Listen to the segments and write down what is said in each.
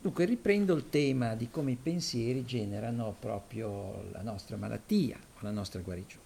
Dunque riprendo il tema di come i pensieri generano proprio la nostra malattia o la nostra guarigione.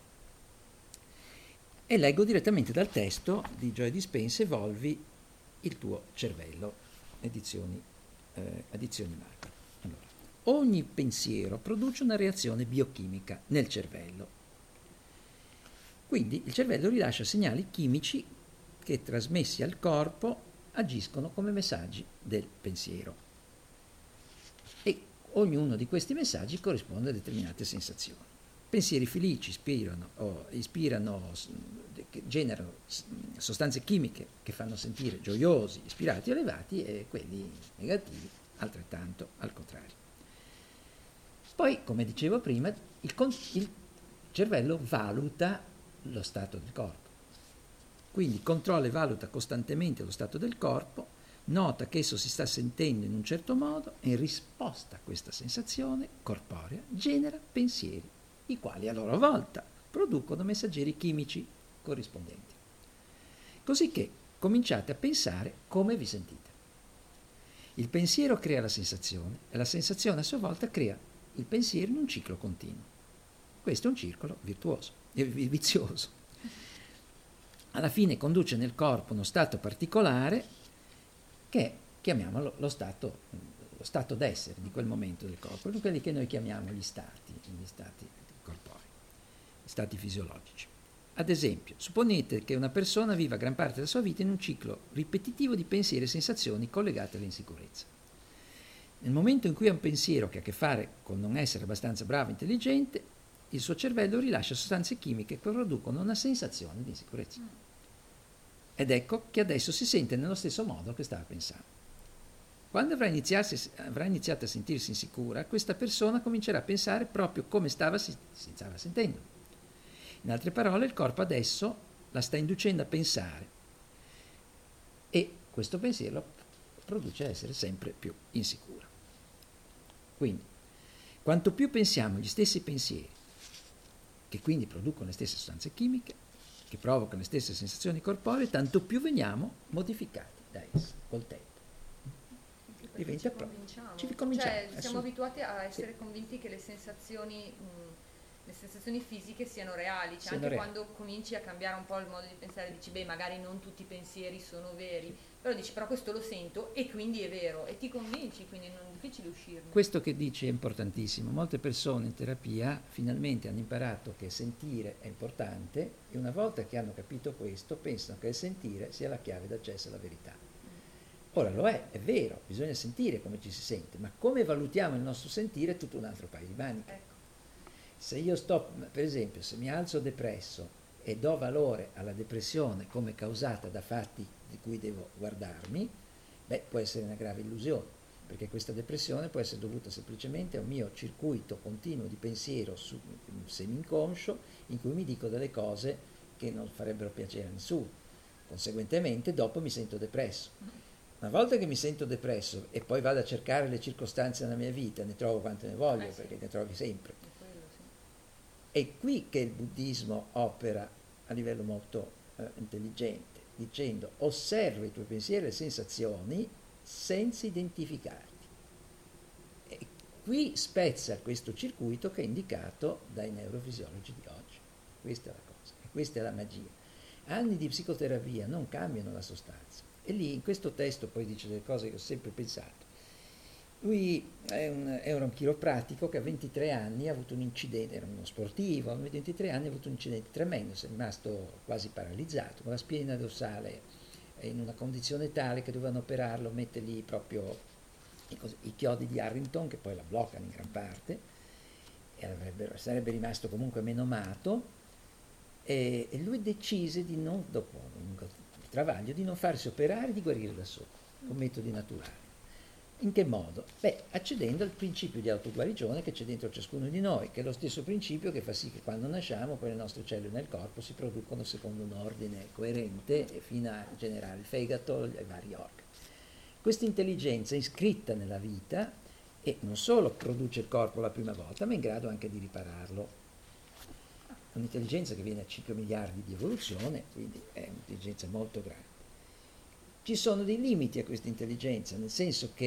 E leggo direttamente dal testo di Joy Dispenza, Evolvi il tuo cervello, edizioni Marco. Allora, ogni pensiero produce una reazione biochimica nel cervello. Quindi il cervello rilascia segnali chimici che, trasmessi al corpo, agiscono come messaggi del pensiero. E ognuno di questi messaggi corrisponde a determinate sensazioni. Pensieri felici generano sostanze chimiche che fanno sentire gioiosi, ispirati, elevati, e quelli negativi altrettanto al contrario. Poi, come dicevo prima, il cervello valuta lo stato del corpo. Quindi controlla e valuta costantemente lo stato del corpo, nota che esso si sta sentendo in un certo modo e in risposta a questa sensazione corporea genera pensieri, i quali a loro volta producono messaggeri chimici corrispondenti. Cosicché cominciate a pensare come vi sentite. Il pensiero crea la sensazione e la sensazione a sua volta crea il pensiero in un ciclo continuo. Questo è un circolo vizioso. Alla fine conduce nel corpo uno stato particolare che chiamiamolo lo stato d'essere di quel momento del corpo, quelli che noi chiamiamo gli stati corporei, gli stati fisiologici. Ad esempio, supponete che una persona viva gran parte della sua vita in un ciclo ripetitivo di pensieri e sensazioni collegate all'insicurezza. Nel momento in cui ha un pensiero che ha a che fare con non essere abbastanza bravo e intelligente, il suo cervello rilascia sostanze chimiche che producono una sensazione di insicurezza. Ed ecco che adesso si sente nello stesso modo che stava pensando. Quando avrà iniziato a sentirsi insicura, questa persona comincerà a pensare proprio come si stava sentendo. In altre parole, il corpo adesso la sta inducendo a pensare e questo pensiero produce a essere sempre più insicura. Quindi, quanto più pensiamo gli stessi pensieri, che quindi producono le stesse sostanze chimiche, che provocano le stesse sensazioni corporee, tanto più veniamo modificati da esse col tempo. Diventa ci ricominciamo. Cioè, siamo abituati a essere convinti che le sensazioni fisiche siano reali, cioè anche quando cominci a cambiare un po' il modo di pensare, dici beh, magari non tutti i pensieri sono veri, però dici però questo lo sento e quindi è vero, e ti convinci, quindi non è difficile uscirne. Questo che dici è importantissimo. Molte persone in terapia finalmente hanno imparato che sentire è importante e una volta che hanno capito questo pensano che il sentire sia la chiave d'accesso alla verità. Ora lo è vero, bisogna sentire come ci si sente, ma come valutiamo il nostro sentire è tutto un altro paio di maniche. Ecco. Se io per esempio, se mi alzo depresso e do valore alla depressione come causata da fatti di cui devo guardarmi, può essere una grave illusione, perché questa depressione può essere dovuta semplicemente a un mio circuito continuo di pensiero semi-inconscio in cui mi dico delle cose che non farebbero piacere a nessuno. Conseguentemente dopo mi sento depresso. Una volta che mi sento depresso e poi vado a cercare le circostanze nella mia vita, ne trovo quante ne voglio, perché ne trovi sempre. È qui che il buddismo opera a livello molto intelligente, dicendo osserva i tuoi pensieri e le sensazioni senza identificarti. E qui spezza questo circuito che è indicato dai neurofisiologi di oggi. Questa è la cosa, e questa è la magia. Anni di psicoterapia non cambiano la sostanza. E lì in questo testo poi dice delle cose che ho sempre pensato. Lui era un chiropratico che a 23 anni ha avuto un incidente, era uno sportivo, a 23 anni ha avuto un incidente tremendo, è rimasto quasi paralizzato, con la spina dorsale in una condizione tale che dovevano operarlo, mettergli proprio i chiodi di Harrington che poi la bloccano in gran parte, e sarebbe rimasto comunque menomato, e lui decise di non, dopo un travaglio, di non farsi operare e di guarire da solo, con metodi naturali. In che modo? Accedendo al principio di autoguarigione che c'è dentro ciascuno di noi, che è lo stesso principio che fa sì che quando nasciamo poi le nostre cellule nel corpo si producono secondo un ordine coerente fino a generare il fegato e i vari organi. Questa intelligenza è iscritta nella vita e non solo produce il corpo la prima volta, ma è in grado anche di ripararlo. Un'intelligenza che viene a 5 miliardi di evoluzione, quindi è un'intelligenza molto grande. Ci sono dei limiti a questa intelligenza, nel senso che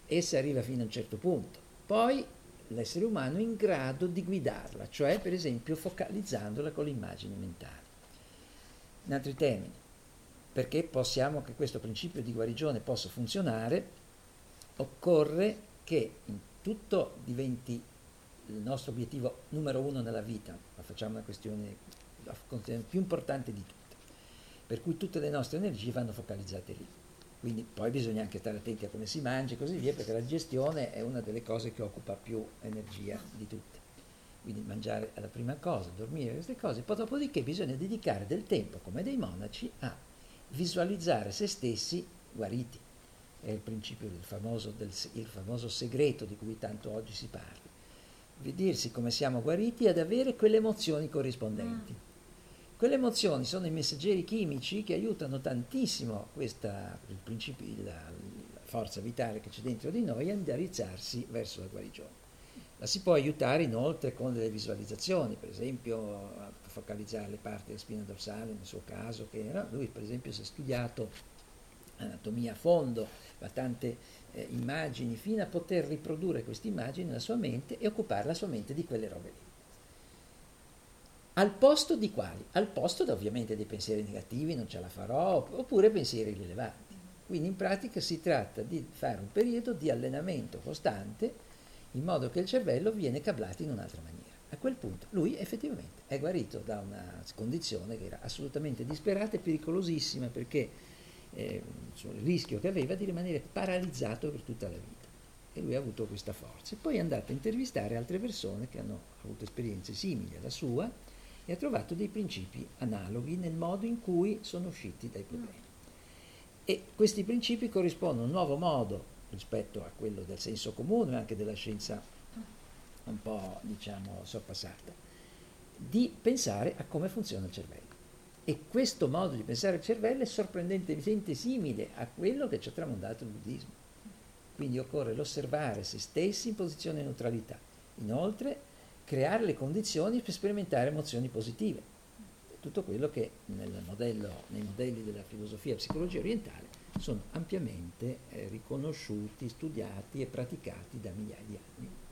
essa arriva fino a un certo punto, poi l'essere umano è in grado di guidarla, cioè per esempio focalizzandola con le immagini mentali. In altri termini, perché possiamo che questo principio di guarigione possa funzionare, occorre che in tutto diventi il nostro obiettivo numero uno nella vita, ma facciamo una questione più importante di tutte, per cui tutte le nostre energie vanno focalizzate lì. Quindi poi bisogna anche stare attenti a come si mangia e così via, perché la digestione è una delle cose che occupa più energia di tutte. Quindi mangiare è la prima cosa, dormire, queste cose. Poi dopodiché bisogna dedicare del tempo, come dei monaci, a visualizzare se stessi guariti. È il principio il famoso segreto di cui tanto oggi si parla. Vedersi come siamo guariti ed avere quelle emozioni corrispondenti. Quelle emozioni sono i messaggeri chimici che aiutano tantissimo la forza vitale che c'è dentro di noi a indirizzarsi verso la guarigione. La si può aiutare inoltre con delle visualizzazioni, per esempio a focalizzare le parti della spina dorsale, nel suo caso, lui per esempio si è studiato anatomia a fondo, fa tante immagini, fino a poter riprodurre queste immagini nella sua mente e occupare la sua mente di quelle robe lì. Al posto di quali? Al posto ovviamente dei pensieri negativi, non ce la farò, oppure pensieri rilevanti. Quindi in pratica si tratta di fare un periodo di allenamento costante in modo che il cervello viene cablato in un'altra maniera. A quel punto lui effettivamente è guarito da una condizione che era assolutamente disperata e pericolosissima, perché il rischio che aveva di rimanere paralizzato per tutta la vita. E lui ha avuto questa forza. E poi è andato a intervistare altre persone che hanno avuto esperienze simili alla sua e ha trovato dei principi analoghi nel modo in cui sono usciti dai problemi. E questi principi corrispondono a un nuovo modo rispetto a quello del senso comune, anche della scienza un po', diciamo, sorpassata, di pensare a come funziona il cervello. E questo modo di pensare al cervello è sorprendentemente simile a quello che ci ha tramondato il buddismo. Quindi occorre l'osservare se stessi in posizione di neutralità. Inoltre, creare le condizioni per sperimentare emozioni positive. Tutto quello che nei modelli della filosofia e psicologia orientale sono ampiamente riconosciuti, studiati e praticati da migliaia di anni.